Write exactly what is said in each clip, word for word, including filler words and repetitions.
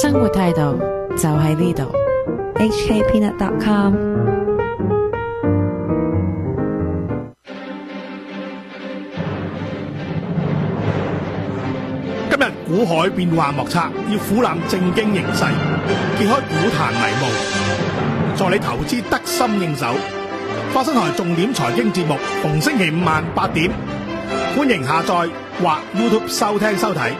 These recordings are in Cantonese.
生活態度就喺呢度。 H K Peanut dot com。 今日股海變幻莫測，要苦覽正經形勢，揭開股壇迷霧，助你投資得心應手。花生台重點財經節目，逢星期五晚八點，歡迎下載或 YouTube 收聽收睇。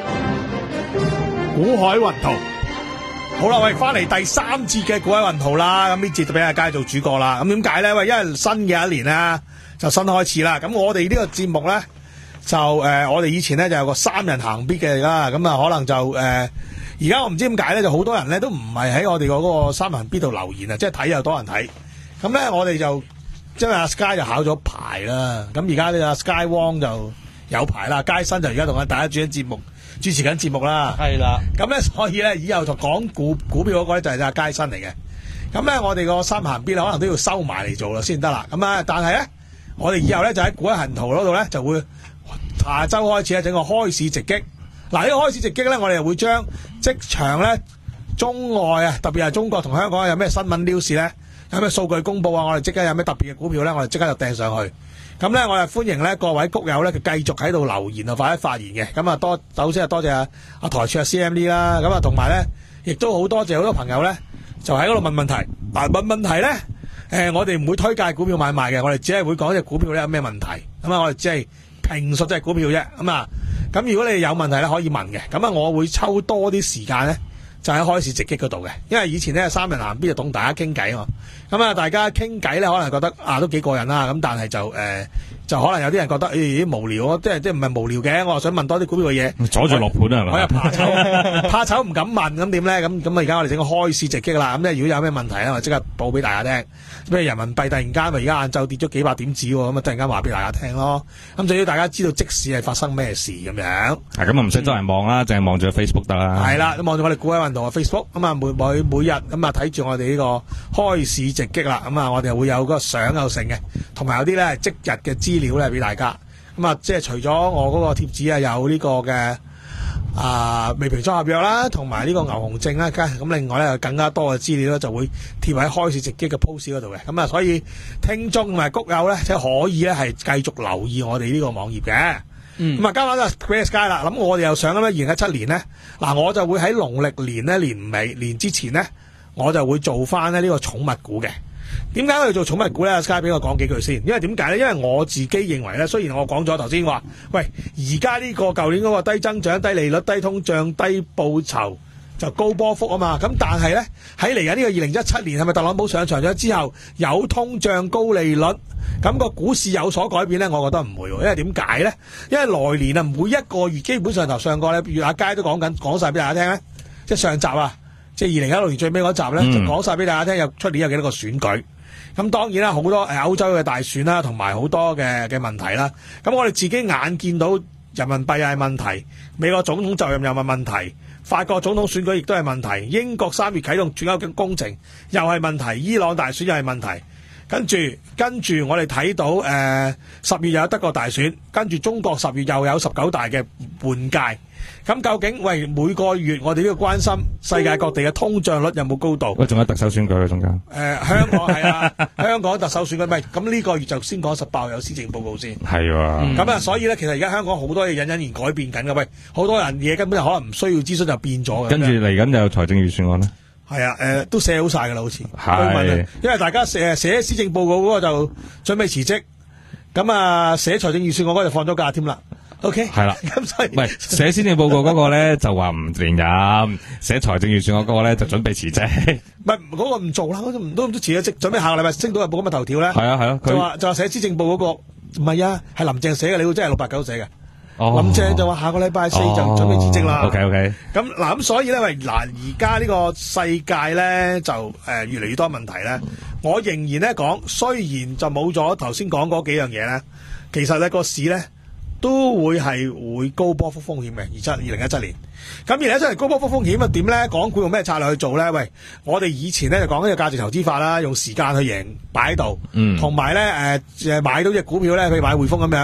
股海雲圖，好啦，喂，翻嚟第三節嘅股海雲圖啦。咁呢節就俾阿佳做主角啦。咁點解咧？喂，因為新嘅一年咧就新開始啦。咁我哋呢個節目咧就誒、呃，我哋以前咧就有個三人行必嘅啦。咁啊，可能就誒，而、呃、家我唔知點解咧，就好多人咧都唔係喺我哋嗰個三人行必度留言啊，即係睇又多人睇。咁咧，我哋就因為阿 Sky 就考咗牌啦。咁而家呢，阿 Sky Wong 就有牌啦。佳新就而家同大家主緊節目。主持緊節目啦， 係啦， 咁咧所以咧以後就講股股票嗰個咧就係阿佳新嚟嘅，咁咧我哋個三行邊可能都要收埋嚟做啦先得啦，咁啊但係咧我哋以後咧就喺股海行圖嗰度咧就會下周開始咧整個開市直擊，嗱呢個開市直擊咧我哋會將即場咧中外啊特別係中國同香港有咩新聞 news 咧，有咩數據公佈啊，我哋即刻有咩特別嘅股票咧，我哋即刻就掟上去。咁咧，我哋歡迎咧各位谷友咧，佢繼續喺度留言啊，或者發言嘅。咁啊，多首先係多謝阿阿台柱阿 C M D 啦。咁啊，同埋咧，亦都好多謝好多朋友咧，就喺嗰度問問題。嗱，問問題咧，誒、呃，我哋唔會推介股票買賣嘅，我哋只係會講隻股票咧有咩問題。咁啊，我哋只係評述隻股票啫。咁啊，咁如果你有問題咧，可以問嘅。咁啊，我會抽多啲時間咧，就喺開市直擊嗰度嘅。因為以前咧三人行必就同大家傾偈啊嘛。咁啊，大家傾偈咧，可能覺得啊都幾過癮啦。咁但係就誒、呃，就可能有啲人覺得誒、欸、無聊啊，即係即係唔係無聊嘅。我又想問多啲股票嘅嘢， 阻住落盤啊，係咪？ 我又怕醜，怕醜唔敢問，咁點咧？咁咁啊，而家我哋整個開市直擊啦。咁咧，如果有咩問題咧，我即刻報俾大家聽。譬如人民幣突然間，咪而家晏晝跌咗幾百點子喎，咁啊突然間話俾大家聽咯。咁就要大家知道即時係發生咩事咁樣。 係咁啊，唔使周圍望啦，淨係望住 Facebook 得啦。 係啦，望住我哋股海運動嘅 Facebook，咁啊每每每日咁啊睇住我哋呢個開市直擊啦。咁啊，我哋會有嗰個相有成嘅，同埋有啲咧即日嘅資料咧俾大家。咁啊，即係除咗我嗰個貼紙啊，有呢個嘅啊未平倉合約啦，同埋呢個牛熊證啦，咁另外咧有更加多嘅資料咧就會貼喺開市直擊嘅 post 嗰度嘅。咁啊，所以聽眾同埋谷友咧即係可以咧係繼續留意我哋呢個網頁嘅。嗯，咁啊，今晚就俾 Sky 啦。咁我哋又想咁咧，二零一七年咧，嗱我就會喺農曆年咧年尾年之前咧，我就會做翻咧呢個寵物股嘅。點解我要做寵物股咧 ？Sky 俾我講幾句先。因為點解咧？因為我自己認為咧，雖然我講咗頭先話，喂，而家呢個舊年嗰個低增長、低利率、低通脹、低報酬就高波幅啊嘛。咁但係咧喺嚟緊呢個二零一七年，係咪特朗普上場咗之後有通脹、高利率，咁個股市有所改變咧？我覺得唔會，因為點解咧？因為來年啊，每一個月基本上頭上個咧，月阿佳都講緊，講晒俾大家聽咧，即係上集啊。即係二零一六年最尾嗰集咧，就講晒俾大家聽，有出年有幾多個選舉。咁當然啦，好多誒歐洲嘅大選啦，同埋好多嘅嘅問題啦。咁我哋自己眼見到人民幣又係問題，美國總統就任又係問題，法國總統選舉亦都係問題，英國三月啟動轉歐工程又係問題，伊朗大選又係問題。跟住跟住我哋睇到誒十月又有德國大選，跟住中國十月又有十九大嘅換屆。咁究竟喂每個月我哋都要關心世界各地嘅通脹率有冇高度？ 喂，仲有特首選舉嘅中間。誒、 呃，香港係啊，香港特首選舉咪咁呢個月就先講十八號有施政報告先。 係喎。 咁啊，所以咧，其實而家香港好多嘢隱隱然改變緊嘅。喂，好多人嘢根本就可能唔需要諮詢就變咗嘅。 跟住嚟緊就有財政預算案咧。 係啊，誒、呃、都寫好晒㗎啦，好似。 係。 因為大家寫寫施政報告嗰個就準備辭職，咁啊寫財政預算案嗰個就放咗假添啦。O K， 係啦， 咁所以唔係寫施政報告嗰個咧就話唔連任，寫財政預算案嗰個咧就準備辭職。 唔係嗰個唔做啦，都唔都唔都辭咗職，準備下個禮拜星島日報咁嘅頭條咧。 係啊係啊， 就話就話寫施政報告嗰個唔係啊，係林鄭寫嘅，你估真係六八九寫嘅。 哦、 林鄭就話下個禮拜四就準備辭職啦。 O K O K。 咁嗱咁所以咧，喂嗱而家呢個世界咧就誒、呃、越嚟越多問題咧。我仍然咧講，雖然就冇咗頭先講嗰幾樣嘢咧，其實咧個市咧。都會係會高波幅風險嘅，二七二零一七年。咁二零一七年高波幅風險啊點咧？港股用咩策略去做咧？喂，我哋以前咧就講呢個價值投資法啦，用時間去贏擺喺度，同埋咧誒誒買到隻股票咧，譬如買匯豐咁樣，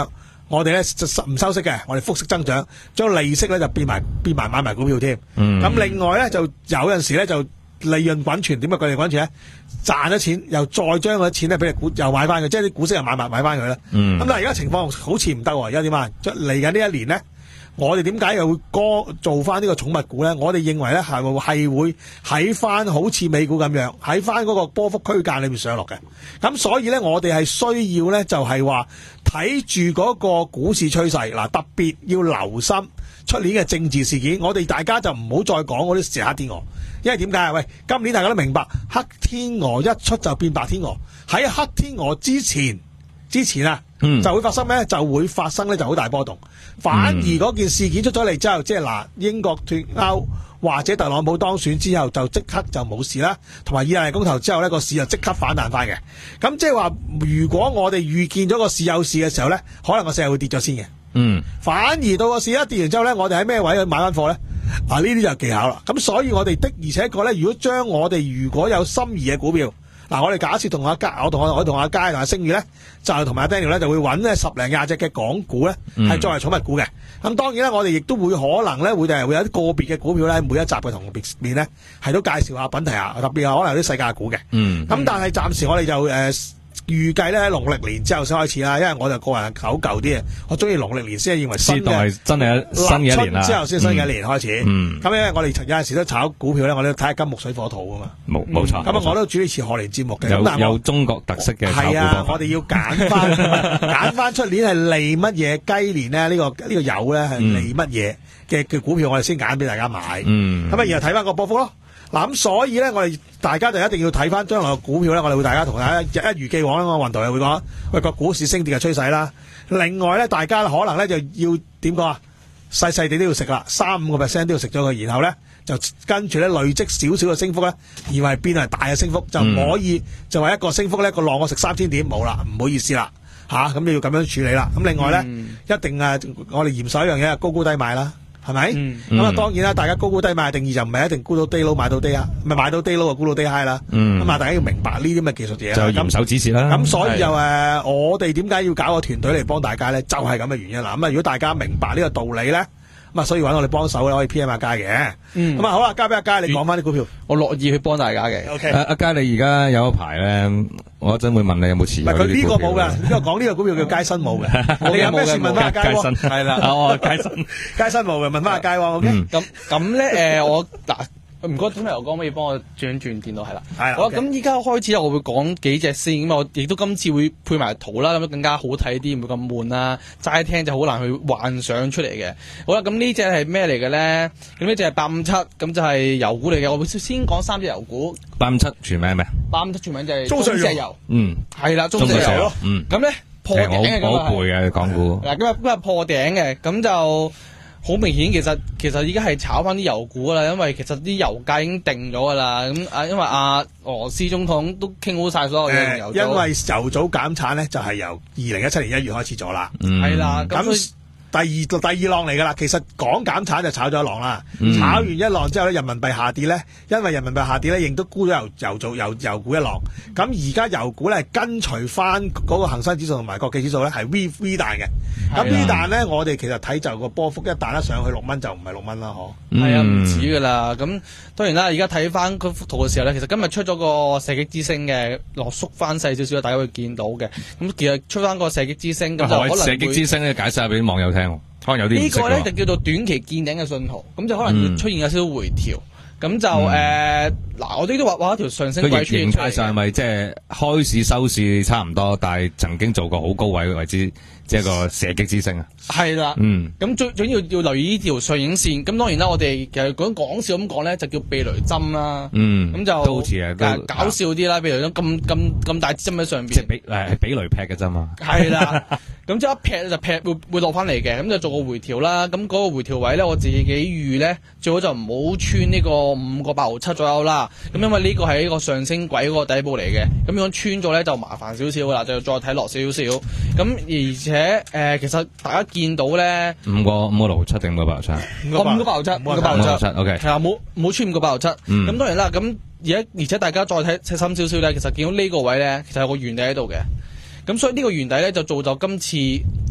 我哋咧唔收息嘅，我哋複息增長，將利息咧就變埋變埋買埋股票添。咁、 嗯、 另外咧就有陣時咧就利潤滾存，點解佢哋滾存咧？賺咗錢又再將嗰啲錢咧俾你股又買翻佢，即係啲股息又買埋買翻佢啦。咁、嗯、但係而家情況好似唔得喎，而家點啊？嚟緊呢一年咧，我哋點解又會歌做翻呢個寵物股咧？我哋認為咧係係會喺翻好似美股咁樣喺翻嗰個波幅區間裏面上落嘅。咁所以咧，我哋係需要咧就係話睇住嗰個股市趨勢嗱，特別要留心出年嘅政治事件。我哋大家就唔好再講嗰啲時黑天鵝。因為點解啊？喂，今年大家都明白，黑天鵝一出就變白天鵝。喺黑天鵝之前，之前啊，嗯、就會發生咩？就會發生咧，就好大波動。反而嗰件事件出咗嚟之後，即係嗱，英國脫歐或者特朗普當選之後，就即刻就冇事啦。同埋意大利公投之後呢個市就即刻反彈翻嘅。咁即係話，如果我哋預見咗個市有事嘅時候咧，可能個市係會跌咗先嘅。嗯，反而到個市一跌完之後咧，我哋喺咩位去買翻貨咧？啊！呢啲就技巧啦，咁所以我哋的而且確咧，如果將我哋如果有心儀嘅股票，嗱，我哋假設同阿佳，我同我我同阿佳同阿星宇咧，就同埋阿 Daniel 咧，就會揾咧十零廿隻嘅港股咧，係作為寵物股嘅。咁、嗯、當然啦，我哋亦都會可能咧，會誒會有啲個別嘅股票咧，每一集嘅同別面咧，係都介紹下品題下，特別係可能有啲世界股嘅。嗯，咁但係暫時我哋就誒。呃預計咧喺農曆年之後先開始啦，因為我就個人係好舊啲嘅，我中意農曆年先係認為新嘅， 真係新嘅一年啦。 之後先新嘅一年開始。嗯，咁因為我哋有陣時都炒股票咧，我哋睇下金木水火土啊嘛。冇冇錯。咁啊，我都主持賀年節目嘅。 有有中國特色嘅炒股。係啊， 我哋要揀翻揀翻出年係利乜嘢雞年咧？呢個呢個油咧係利乜嘢嘅嘅股票，我哋先揀俾大家買。嗯。咁啊，然後睇翻個波幅咯。嗱，咁所以咧，我哋大家就一定要睇翻將來嘅股票咧，我哋會大家同大家一如既往啦。我雲台又會講，喂，個股市升跌嘅趨勢啦。另外咧，大家可能咧就要點講啊？細細地都要食啦，三五個 percent 都要食咗佢，然後咧就跟住咧累積少少嘅升幅咧，而係變為大嘅升幅，就唔可以、嗯、就話一個升幅咧個浪我食三千點冇啦，唔好意思啦嚇，咁、啊、你要咁樣處理啦。咁另外咧、嗯、一定啊，我哋嚴守一樣嘢，高高低買啦。係咪？咁啊、嗯，當然啦，大家高高低買嘅定義就唔係一定沽到 day low 買到 day high，唔係買到 day low 就沽到 day high 啦。咁、嗯、啊，大家要明白呢啲咁嘅技術嘢。 就嚴守指示啦。 咁所以就誒、呃，我哋點解要搞個團隊嚟幫大家咧？就係咁嘅原因啦。咁啊，如果大家明白呢個道理咧，咁啊，所以揾我哋幫手咧，可以 P M 阿佳嘅。咁、嗯、啊，好啦，交俾阿佳，你講翻啲股票。 我樂意去幫大家嘅。O K。阿佳，你而家有一排咧，我一陣會問你有冇持有呢啲股票。佢呢個冇噶，呢個講呢個股票叫佳新冇嘅。你有咩事問翻阿佳？ 係啦，哦，佳新， 佳新冇嘅，問翻阿佳。O K。 咁咁咧，誒，我嗱。唔該，今日我講可以幫我轉轉電腦係啦。係好啦，咁依家開始咧，我會講幾隻先。咁我亦都今次會配埋圖啦，咁樣更加好睇啲，唔會咁悶啦。齋聽就好難去幻想出嚟嘅。好啦，咁呢隻係咩嚟嘅咧？咁呢隻係八五七，咁就係油股嚟嘅。我會先講三隻油股。 八五七全名咩？ 八五七全名就係中石油。 嗯，係啦，中石油咯。嗯，咁咧破頂嘅咁啊，好背嘅港股。 嗱，今日今日破頂嘅，咁就。好明顯，其實其實依家係炒翻啲油股啦，因為其實啲油價已經定咗噶啦。咁啊，因為阿俄羅斯總統都傾好晒所有嘅油組、呃。因為油組減產咧，就係、是、由二零一七年一月開始咗啦。 係啦、嗯，咁。 第二第二浪嚟噶啦，其實講減產就炒咗一浪啦，嗯、炒完一浪之後咧，人民幣下跌咧，因為人民幣下跌咧，亦都沽咗油油做油油股一浪。咁而家油股咧跟隨翻嗰個恒生指數同埋國企指數咧係 V V 彈嘅。咁 V 彈咧，我哋其實睇就個波幅一彈得上去六蚊就唔係六蚊啦，嗬。 係啊，唔止噶啦。咁當然啦，而家睇翻嗰幅圖嘅時候咧，其實今日出咗個射擊之星嘅落縮翻細少少，大家會見到嘅。咁其實出翻個射擊之星咁就可能會射擊之星咧，解釋下俾啲網友聽。可能有啲呢個咧就叫做短期見頂嘅信號，咁就可能會出現有少少回調，咁、嗯、就誒嗱、嗯呃，我哋都畫畫一條上升軌出現出嚟。 係咪即係開市收市差唔多，但係曾經做過好高位為之，即係個射擊之星啊？係啦，嗯，咁最最要要留意呢條上影線。咁當然啦，我哋其實講講笑咁講咧，就叫避雷針啦。嗯，咁就都好似啊， 搞笑啲啦，避雷針咁咁咁大支針喺上邊， 即係俾誒俾雷劈嘅針嘛。 係啦。咁即係一劈就劈會會落翻嚟嘅，咁就做個回調啦。咁嗰個回調位咧，我自己預咧最好就唔好穿呢個五個八毫七左右啦。咁因為呢個係一個上升軌嗰個底部嚟嘅，咁如果穿咗咧就麻煩少少噶啦，就要再睇落少少。咁而且誒、呃，其實大家見到咧五個五個六毫七定五個八毫七？ 五個八毫七，五個八毫七。 OK， 係啊，冇冇穿五個八毫七。咁、嗯、當然啦，咁而家而且大家再睇細心少少咧，其實見到呢個位咧，其實有個圓底喺度嘅。咁所以呢個圓底咧就造就今次今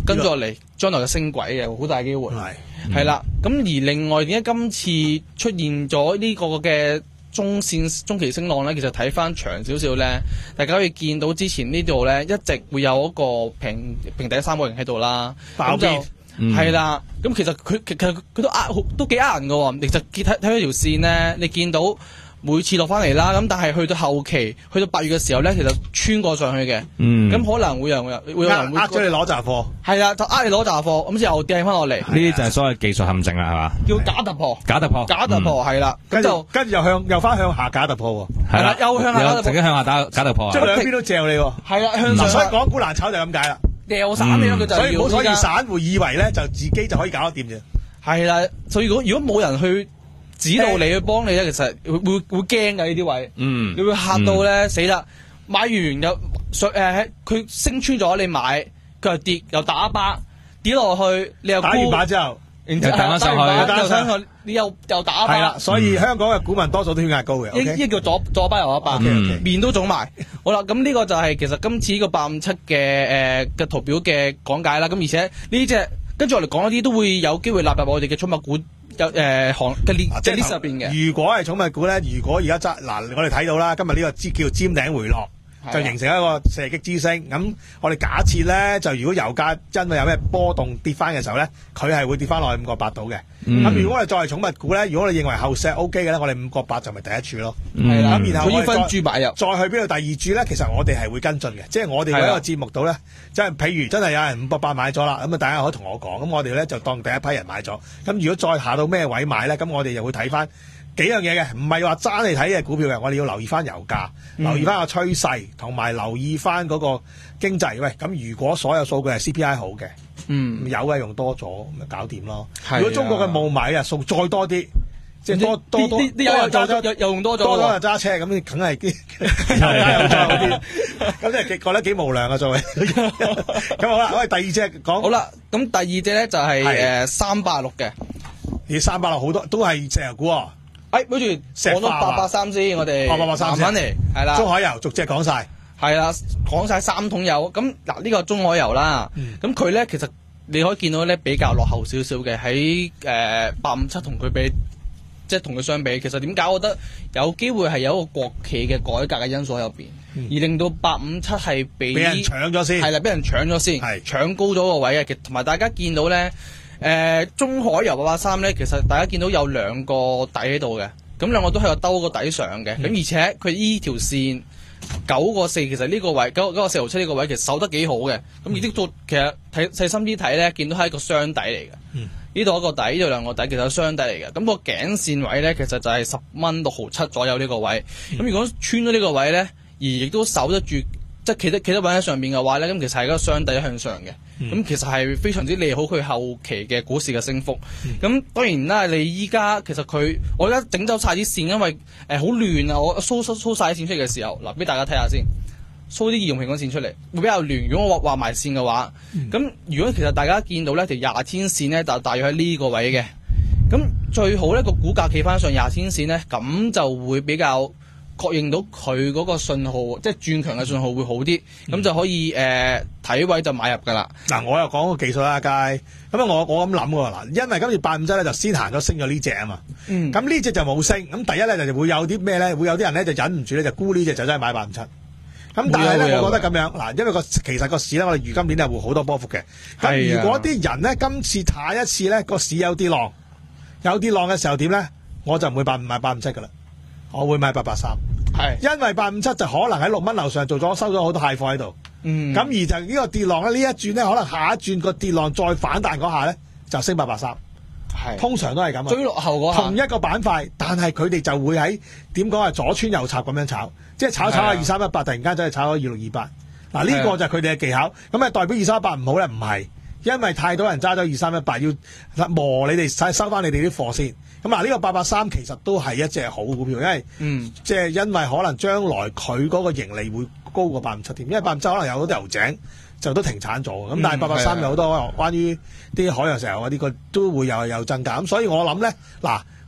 跟住落嚟將來嘅升軌嘅，好大機會。係係啦，咁而另外點解今次出現咗呢個嘅中線中期升浪咧？其實睇翻長少少咧，大家可以見到之前呢度咧一直會有一個平平底三角形喺度啦，咁就係啦。咁其實佢其實佢都呃都幾呃人㗎喎。其實睇睇佢條線咧，你見到每次落翻嚟啦，咁但係去到後期，去到八月嘅時候咧，其實穿過上去嘅，咁、嗯、可能會有會有人會呃咗你攞雜貨， 係啦，就呃你攞雜貨，咁之後又掟翻落嚟， 呢啲就係所謂技術陷阱啦，係嘛？ 叫假突破， 假突破， 假突破係啦，咁、嗯、就跟住又向又翻向下假突破喎， 係啦，又向下假突破， 直接向下打假突破， 即係兩邊都嚼你喎， 係啦，向上， 所以港股難炒就咁解啦， 掉散你咯，佢就所以好所以散戶以為咧就自己就可以搞得掂啫， 係啦，所以如果如果冇人去指導你去幫你咧，其實會會會驚㗎呢啲位，嗯，你會嚇到咧、嗯、死啦！買完又上誒，佢升穿咗你買，佢又跌又打一巴，跌落去你又打完把之後， 然之後彈翻上去， 又上去，你又又打一巴。 係啦，所以香港嘅股民多數都血壓高嘅。 呢呢叫左左巴右一巴， okay, okay. 面都腫埋。好啦，咁呢個就係其實今次呢個八五七嘅誒嘅圖表嘅講解啦。咁而且呢隻跟住我哋講一啲都會有機會納入我哋嘅寵物股。有誒行嘅列即係 list 入邊嘅。如果係寵物股咧，如果而家揸嗱，我哋睇到啦，今日呢個叫做尖頂回落，就形成一個射擊之星。咁我哋假設咧，就如果油價真係有咩波動跌翻嘅時候咧，佢係會跌翻落去五個八度嘅。咁、嗯、如果我哋作為寵物股咧，如果你認為後市 O K 嘅咧，我哋五個八就咪第一注咯。係啦，咁然後我哋分注買入，再去邊度第二注咧？其實我哋係會跟進嘅，即係我哋喺一個節目度咧，即係譬如真係有人五個八買咗啦，咁啊大家可以同我講，咁我哋咧就當第一批人買咗。咁如果再下到咩位買咧，咁我哋又會睇翻幾樣嘢嘅，唔係話爭嚟睇嘅股票嘅，我哋要留意翻油價，嗯、留意翻個趨勢，同埋留意翻嗰個經濟。喂，咁如果所有數據係 C P I 好嘅，嗯，有嘅用多咗，咪搞掂咯。如果中國嘅霧霾啊，數再多啲，即係多多多，啲又又又又用多咗，多咗就揸車，咁你梗係啲又加又再好啲，咁即係覺得幾無良啊，作為。咁好啦，我哋第二隻講。好啦，咁第二隻咧就係誒三八六嘅， 而三八六好多都係石油股啊。 誒，跟住講到八八三先，我哋慢慢嚟，係啦。 中海油逐隻講晒， 係啦，講晒三桶油。咁嗱，呢個中海油啦，咁佢咧其實你可以見到咧比較落後少少嘅，喺誒八五七同佢比，即係同佢相比，其實點解我覺得有機會係有一個國企嘅改革嘅因素喺入邊，嗯、而令到八五七係俾俾人搶咗先， 係啦，俾人搶咗先，係搶高咗個位嘅。同埋大家見到咧。誒、呃、中海油八八三咧，其實大家見到有兩個底喺度嘅，咁兩個都係有兜個底上嘅，咁、嗯、而且佢依條線九個四，其實呢個位九九個四毫七呢個位其實守得幾好嘅，咁而啲其實睇細心啲睇咧，見到係一個雙底嚟嘅，呢度、嗯、一個底，呢度兩個底，其實係雙底嚟嘅，咁、個頸線位咧其實就係十蚊六毫七左右呢個位，咁、嗯、如果穿咗呢個位咧，而亦都守得住，即係企得企得穩喺上面嘅話咧，咁其實係一個雙底向上嘅。咁、嗯、其實係非常之利好佢後期嘅股市嘅升幅。咁、嗯、當然啦，你依家其實佢我而家整走晒啲線，因為誒好亂啊！我 show show show 晒啲線出嚟嘅時候，嗱俾大家睇下先 ，show 啲移動平均線出嚟會比較亂。如果我畫埋線嘅話，咁、嗯、如果其實大家見到咧條廿天線咧就大約喺呢個位嘅，咁最好咧個股價企翻上廿天線咧，咁就會比較確認到佢嗰個信號，即係轉強嘅信號會好啲，咁、嗯、就可以誒睇、呃、位就買入㗎啦。嗱， 我又講個技術啦，佳，咁啊我我咁諗喎，嗱，因為今次八五七咧就先行咗升咗呢隻啊嘛，咁呢隻就冇升，咁第一咧就會有啲咩咧，會有啲人咧就忍唔住咧就沽呢隻就真係買八五七，咁但係咧我覺得咁樣，嗱，因為個其實個市咧我哋如今年係會好多波幅嘅，咁如果啲人咧今次下一次咧個市有啲浪，有啲浪嘅時候點咧，我就唔會八五買八五七㗎啦。我會買八八三，係，因為八五七就可能喺六蚊樓上做咗收咗好多蟹貨喺度，嗯，咁而就呢個跌浪咧，呢一轉咧可能下一轉個跌浪再反彈嗰下咧就升八八三，係，通常都係咁啊，追落後嗰下，同一個板塊，但係佢哋就會喺點講啊左穿右插咁樣炒，即係炒炒下二三一八，突然間走去炒咗二六二八，嗱呢個就係佢哋嘅技巧，咁啊代表二三一八唔好咧？唔係，因為太多人揸咗二三一八，要磨你哋收翻你哋啲貨先。咁啊，呢個八八三其實都係一隻好股票，因為嗯，即係因為可能將來佢嗰個盈利會高過八五七添，因為八五七可能有好多油井就都停產咗，咁、嗯、但係八八三有好多關於啲海洋石油嗰啲，佢都會有有增加，咁所以我諗咧，嗱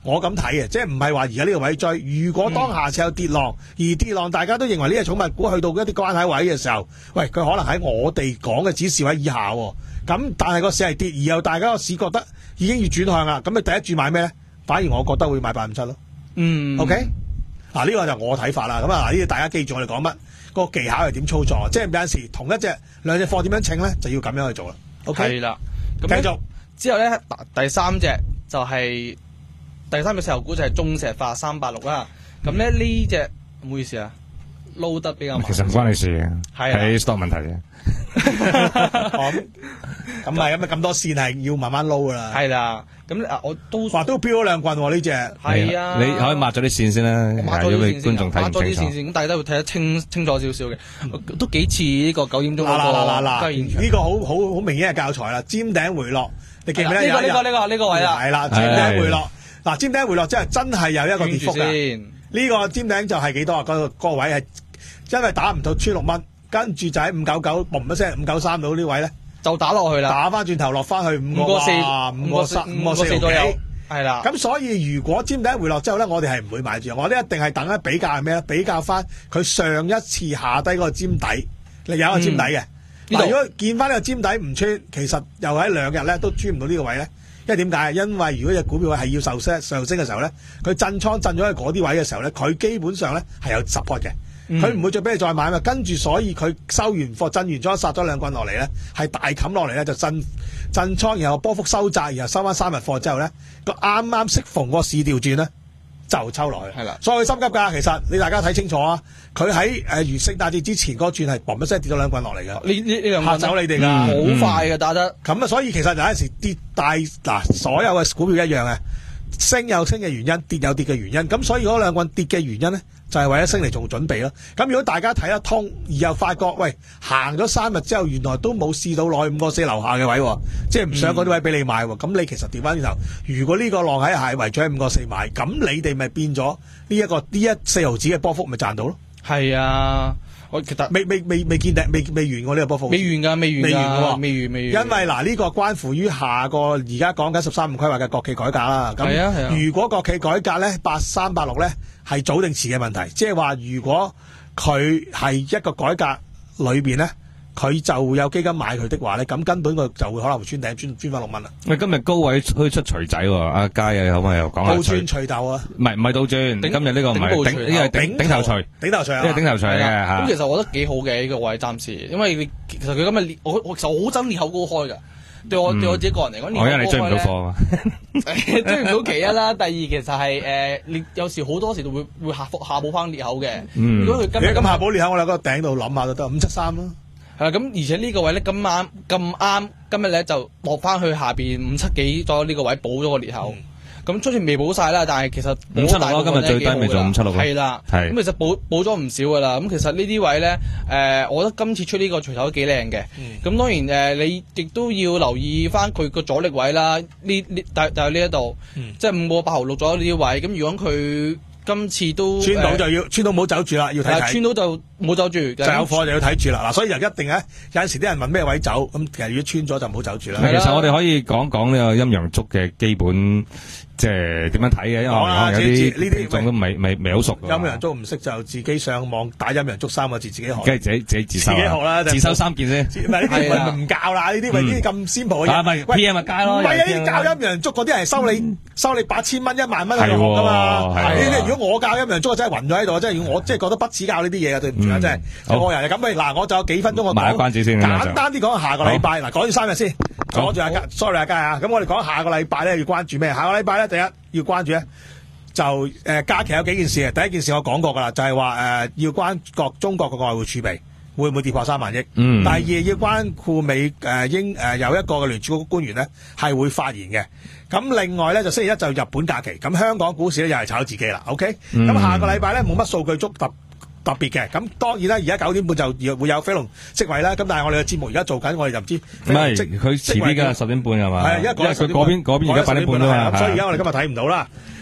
我咁睇嘅，即係唔係話而家呢個位追。如果當下次有跌浪，嗯、而跌浪大家都認為呢隻寵物股去到一啲關口位嘅時候，喂，佢可能喺我哋講嘅指示位以下喎。咁但係個市係跌，而又大家個市覺得已經要轉向啦，咁你第一注買咩咧？反而我覺得會買八五七咯。嗯。OK。嗱，呢個就我睇法啦。咁啊，嗱，呢啲大家記住我哋講乜，個技巧係點操作，即係有陣時同一隻兩隻貨點樣稱咧，就要咁樣去做啦。OK。係啦。咁繼續之後咧，第三隻就係、是。第三隻石油股就係中石化三八六啦，咁咧呢隻唔好意思啊，撈得比較慢。 其實唔關你事嘅，係 stock 問題嘅。 咁咁係咁啊，咁多線係要慢慢撈噶啦。 係啦，咁啊我都話都飆咗兩棍喎呢隻。 係啊， 你可以抹咗啲線先啦， 抹咗啲觀眾睇唔清楚。 抹咗啲線先，咁大家都會睇得清清楚少少嘅，都幾似呢個九點鐘嗰個。 嗱嗱嗱嗱，呢個好好好明顯嘅教材啦，尖頂回落，你記唔記得？ 呢個呢個呢個呢個位啦。 係啦，尖頂回落。嗱，尖頂回落即係真係有一個跌幅嘅。呢個尖頂就係幾多啊？嗰個嗰個位係因為打唔到穿六蚊，跟住就喺五九九，嘣一聲五九三到呢位咧， 就打落去啦。 打翻轉頭落翻去五個四，五個三，五個四左右。係啦。咁所以如果尖頂回落之後咧，我哋係唔會買住，我哋一定係等一比較係咩咧？比較翻佢上一次下低嗰個尖底，你有一個尖底嘅。嗱、嗯，如果見翻呢個尖底唔穿，其實又喺兩日咧都穿唔到呢個位咧。因為點解？因為如果隻股票係要受升上升嘅時候咧，佢震倉震咗喺嗰啲位嘅時候咧，佢基本上咧係有 support 嘅，佢唔、嗯、會再俾你再買嘛。跟住所以佢收完貨震完咗殺咗兩棍落嚟咧，係大冚落嚟咧就震震倉，然後波幅收窄，然後收翻三日貨之後咧，個啱啱適逢個市調轉咧就抽落去。係啦，所以佢心急㗎。其實你大家睇清楚啊，佢喺誒如聖誕節之前嗰轉係嘣一聲跌咗兩棍落嚟嘅。呢呢呢兩棍嚇走你哋㗎，好、 嗯、快嘅打得。 咁啊，所以其實有陣時跌大嗱，所有嘅股票一樣嘅，升有升嘅原因，跌有跌嘅原因。咁所以嗰兩棍跌嘅原因咧，就係、是、為咗升嚟做準備咯。咁如果大家睇得通，而又發覺喂行咗三日之後，原來都冇試到落去五個四樓下嘅位，即係唔想嗰啲位俾你買喎。咁、嗯、你其實調翻轉頭，如果呢個浪喺下圍咗喺五個四買，咁你哋咪變咗呢一個呢一四毫子嘅波幅咪賺到咯。 係啊。我其實未未未未見頂，未未完喎呢個波幅， 未完㗎，未完㗎，未完㗎，未完未完。 因為嗱呢個關乎於下個而家講緊十三五規劃嘅國企改革啦。咁、 啊啊、 如果國企改革咧八三八六咧係早定遲嘅問題，即係話如果佢係一個改革裏邊咧，佢就會有基金買佢的話咧，咁根本佢就會可能會穿頂穿穿翻六蚊啦。 喂，今日高位推出錘仔喎，阿佳啊，可唔可以又講下？ 倒轉錘頭啊！ 唔係唔係倒轉，今日呢個唔係頂，呢個頂頂頭錘，頂頭錘啊！呢個頂頭錘嘅嚇。 咁其實我覺得幾好嘅呢個位暫時，因為你其實佢今日裂，我我其實好憎裂口高開㗎。對我對我自己個人嚟講， 我因為你追唔到貨啊嘛， 追唔到其一啦。第二其實係誒，你有時好多時都會會下下補翻裂口嘅。如果佢今日咁下補裂口，我哋喺個頂度諗下都得，五七三咯。 係啦，咁而且呢個位咧咁啱咁啱，今日咧就落翻去下邊五七幾咗呢個位補咗個裂口。咁雖然未補晒啦，但係其實五七六咯，今日最低咪做五七六。 係啦，咁其實補補咗唔少噶啦。咁其實呢啲位咧，誒，我覺得今次出呢個錘頭都幾靚嘅。咁當然誒，你亦都要留意翻佢個阻力位啦。呢呢但但係呢一度，即係五個八毫六咗呢啲位。咁如果佢今次都穿到就要穿到冇走住啦，要睇睇。 穿到就冇走住，就有貨就要睇住啦。嗱，所以就一定咧，有陣時啲人問咩位走，咁其實如果穿咗就唔好走住啦。 其實我哋可以講講呢個陰陽燭嘅基本。即係點樣睇嘅？因為可能有啲呢啲仲都未未未好熟。 陰陽燭唔識就自己上網打陰陽燭三個字自己學。 梗係自己自己自修。 自己學啦， 自修三件先。 唔係呢啲咪唔教啦？呢啲咪呢啲咁 simple 嘅嘢。 啊咪 P M 咪街咯。 唔係啊！呢啲教陰陽燭嗰啲係收你收你八千蚊一萬蚊去學㗎嘛。呢啲如果我教陰陽燭真係暈咗喺度，真係我即係覺得不似教呢啲嘢啊！對唔住啊，真係個人咁咪嗱，我仲有幾分鐘我賣關子先。 簡單啲講下個禮拜嗱，講住三日先。講住阿佳 ，sorry 阿佳啊，咁我哋講下個禮拜咧要關注咩？下個禮拜咧第一要關注咧就誒、呃、假期有幾件事嘅。第一件事我講過噶啦，就係話誒要關國中國嘅外匯儲備會唔會跌破三萬億？嗯。第二要關顧美誒、呃、英誒、呃、有一個嘅聯儲局官員咧係會發言嘅。咁另外咧就星期一就日本假期，咁香港股市咧又係炒自己啦。OK，咁、嗯、下個禮拜咧冇乜數據捉特。特別嘅，咁當然啦，而家九點半就會有飛龍職位啦。咁但係我哋嘅節目而家做緊，我哋就唔知。 唔係，佢遲啲㗎，十點半係嘛？ 係，因為佢嗰邊嗰邊而家八點半啊嘛。 所以而家我哋今日睇唔到啦。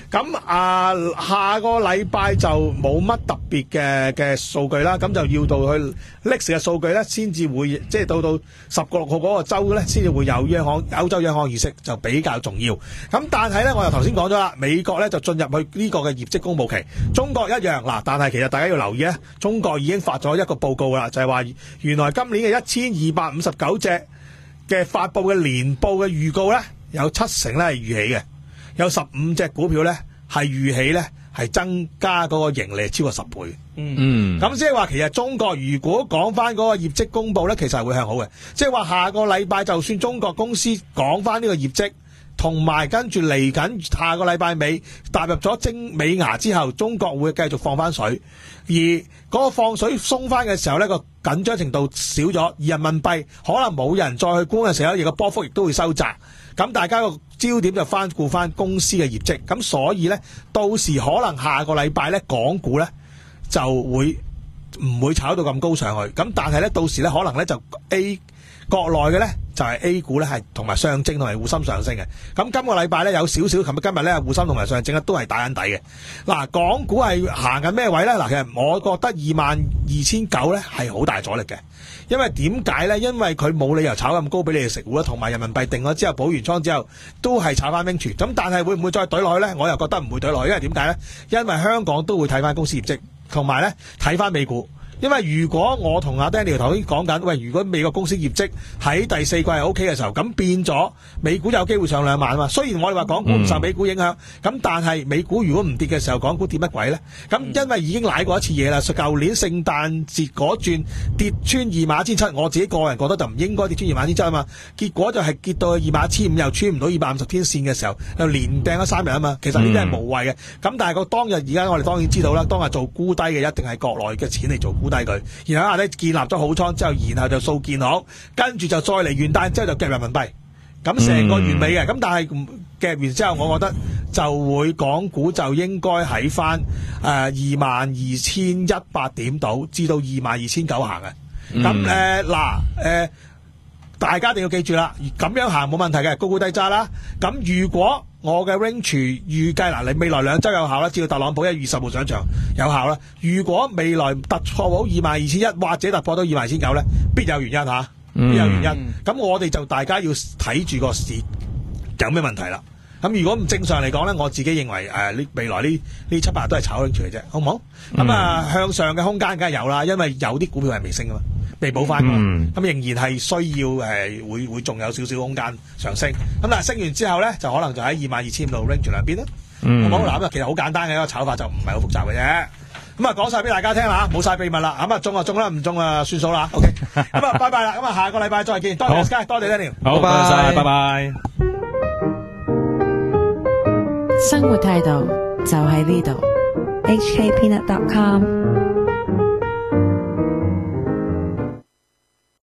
咁啊，下個禮拜就冇乜特別嘅嘅數據啦，咁就要到去歷史嘅數據咧，先至會即係到到十個六號嗰個週咧，先至會有央行歐洲央行議息，就比較重要。咁但係咧，我又頭先講咗啦，美國咧就進入去呢個嘅業績公佈期，中國一樣嗱，但係其實大家要留意咧，中國已經發咗一個報告啦，就係話原來今年嘅一千二百五十九隻嘅發佈嘅年報嘅預告咧，有七成咧係預起嘅。有十五隻股票咧係預期咧係增加嗰個盈利超過十倍。嗯，咁即係話其實中國如果講翻嗰個業績公佈咧，其實係會向好嘅。即係話下個禮拜就算中國公司講翻呢個業績，同埋跟住嚟緊下個禮拜尾踏入咗精尾牙之後，中國會繼續放翻水，而嗰個放水鬆翻嘅時候呢，個緊張程度少咗，而人民幣可能冇人再去沽嘅時候，而個波幅亦都會收窄。咁大家個焦點就翻顧翻公司嘅業績，咁所以呢，到時可能下個禮拜呢，港股呢就會唔會炒到咁高上去，咁但係呢，到時呢，可能呢就 A 國內嘅呢就係 A 股呢係同埋上證同埋滬深上升嘅。咁今個禮拜呢，有少少，琴日今日呢滬深同埋上證呢都係打緊底嘅。嗱，港股係行緊咩位呢？嗱，其實我覺得二萬二千九呢係好大阻力嘅。因為點解呢？因為佢冇理由炒咁高俾你哋食糊啦，同埋人民幣定咗之後補完倉之後都係炒翻冰泉。咁但係會唔會再懟落去呢？我又覺得唔會懟落去，因為點解呢？因為香港都會睇翻公司業績，同埋呢睇翻美股。因為如果我同阿 Daniel 頭先講緊，喂，如果美國公司業績喺第四季係 O K 嘅時候，咁變咗美股有機會上兩萬啊嘛。雖然我哋話港股唔受美股影響，咁、嗯、但係美股如果唔跌嘅時候，港股跌乜鬼呢？咁因為已經舐過一次嘢啦，舊年聖誕節嗰轉跌穿二萬一千七，我自己個人覺得就唔應該跌穿二萬一千七啊嘛。結果就係跌到去二萬一千五，又穿唔到二百五十天線嘅時候，又連掟咗三日啊嘛。其實呢啲係無謂嘅。咁、嗯、但係個當日而家我哋當然知道啦，當日做沽低嘅一定係國內嘅錢嚟做沽低佢，然後啊咧建立咗好倉之後，然後就掃建行，跟住就再嚟元旦之後就夾人民幣，咁成個完美嘅。咁、嗯、但係夾完之後，我覺得就會港股就應該喺翻誒二萬二千一百點度至到二萬二千九行嘅。咁誒嗱誒，大家一定要記住啦，咁樣行冇問題嘅，高高低揸啦。咁如果我嘅 range 預計嗱，你未來兩週有效啦，至到特朗普一月十號上場有效啦。如果未來突破到二萬二千一或者突破到二萬二千九咧，必有原因嚇，必有原因。咁、嗯、我哋就大家要睇住個市有咩問題啦。咁如果唔正常嚟講咧，我自己認為誒呢、呃、未來呢呢七八日都係炒 range 嚟啫，好唔好？咁、嗯、啊向上嘅空間梗係有啦，因為有啲股票係未升噶嘛。未補翻嘅，咁、嗯、仍然係需要誒、呃，會會仲有少少空間上升。咁但係升完之後咧，就可能就喺二萬二千五度 range 兩邊啦。好唔好？嗱，咁其實好簡單嘅一個炒法，就唔係好複雜嘅啫。咁啊，講晒俾大家聽啦，冇晒秘密啦。咁啊，中就中啦，唔中啊算數啦。OK，咁啊，拜拜啦。咁啊，下個禮拜再見。多謝 Sky，多謝 Daniel。 好，多謝，拜拜。 生活態度就喺呢度。 H K Peanut dot com